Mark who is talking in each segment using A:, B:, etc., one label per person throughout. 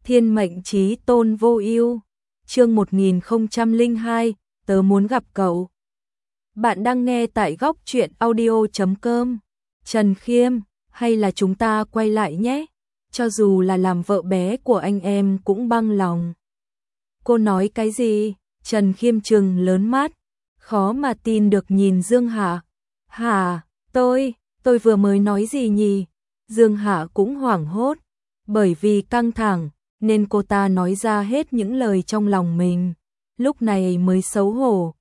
A: Thiên mệnh chí tôn vô ưu. Chương 1002, tớ muốn gặp cậu. Bạn đang nghe tại góc truyện audio.com. Trần Khiêm, hay là chúng ta quay lại nhé, cho dù là làm vợ bé của anh em cũng băng lòng. Cô nói cái gì? Trần Khiêm trừng lớn mắt, khó mà tin được nhìn Dương Hạ. Hả, tôi vừa mới nói gì nhỉ? Dương Hạ cũng hoảng hốt, bởi vì căng thẳng nên cô ta nói ra hết những lời trong lòng mình, lúc này mới xấu hổ.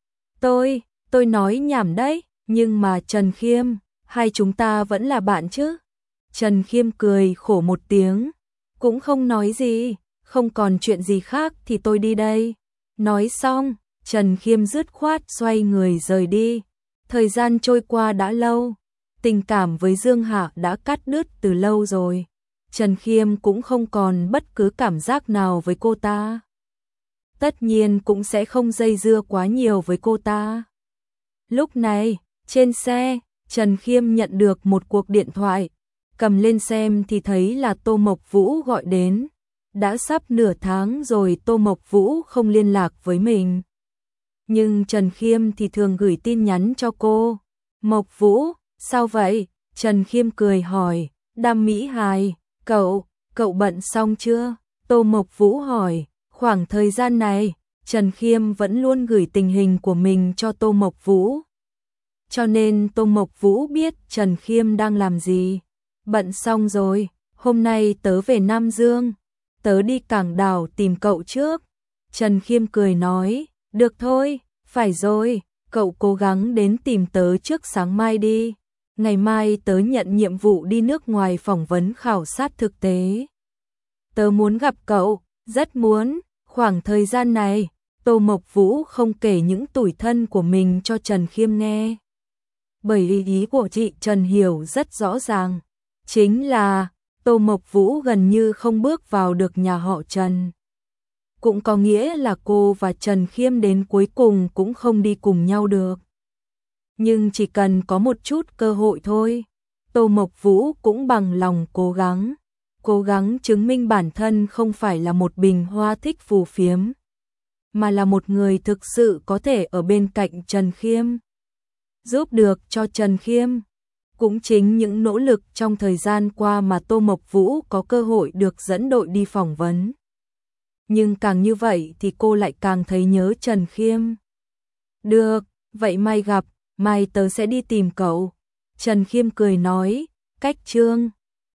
A: Tôi nói nhảm đấy, nhưng mà Trần Khiêm, hai chúng ta vẫn là bạn chứ? Trần Khiêm cười khổ một tiếng, cũng không nói gì, không còn chuyện gì khác thì tôi đi đây. Nói xong, Trần Khiêm dứt khoát xoay người rời đi. Thời gian trôi qua đã lâu, tình cảm với Dương Hạ đã cắt đứt từ lâu rồi. Trần Khiêm cũng không còn bất cứ cảm giác nào với cô ta. Tất nhiên cũng sẽ không dây dưa quá nhiều với cô ta. Lúc này, trên xe, Trần Khiêm nhận được một cuộc điện thoại. Cầm lên xem thì thấy là Tô Mộc Vũ gọi đến. Đã sắp nửa tháng rồi Tô Mộc Vũ không liên lạc với mình. Nhưng Trần Khiêm thì thường gửi tin nhắn cho cô. Mộc Vũ, sao vậy? Trần Khiêm cười hỏi. Đam Mỹ Hài, cậu bận xong chưa? Tô Mộc Vũ hỏi. Khoảng thời gian này, Trần Khiêm vẫn luôn gửi tình hình của mình cho Tô Mộc Vũ. Cho nên Tô Mộc Vũ biết Trần Khiêm đang làm gì. Bận xong rồi, hôm nay tớ về Nam Dương. Tớ đi Cảng Đảo tìm cậu trước. Trần Khiêm cười nói, được thôi, phải rồi, cậu cố gắng đến tìm tớ trước sáng mai đi. Ngày mai tớ nhận nhiệm vụ đi nước ngoài phỏng vấn khảo sát thực tế. Tớ muốn gặp cậu, rất muốn. Khoảng thời gian này, Tô Mộc Vũ không kể những tủi thân của mình cho Trần Khiêm nghe. Bởi ý của chị Trần hiểu rất rõ ràng, chính là Tô Mộc Vũ gần như không bước vào được nhà họ Trần. Cũng có nghĩa là cô và Trần Khiêm đến cuối cùng cũng không đi cùng nhau được. Nhưng chỉ cần có một chút cơ hội thôi, Tô Mộc Vũ cũng bằng lòng cố gắng chứng minh bản thân không phải là một bình hoa thích phù phiếm, mà là một người thực sự có thể ở bên cạnh Trần Khiêm, giúp được cho Trần Khiêm. Cũng chính những nỗ lực trong thời gian qua mà Tô Mộc Vũ có cơ hội được dẫn đội đi phỏng vấn. Nhưng càng như vậy thì cô lại càng thấy nhớ Trần Khiêm. Được, vậy mai gặp, mai tớ sẽ đi tìm cậu. Trần Khiêm cười nói, cách chương.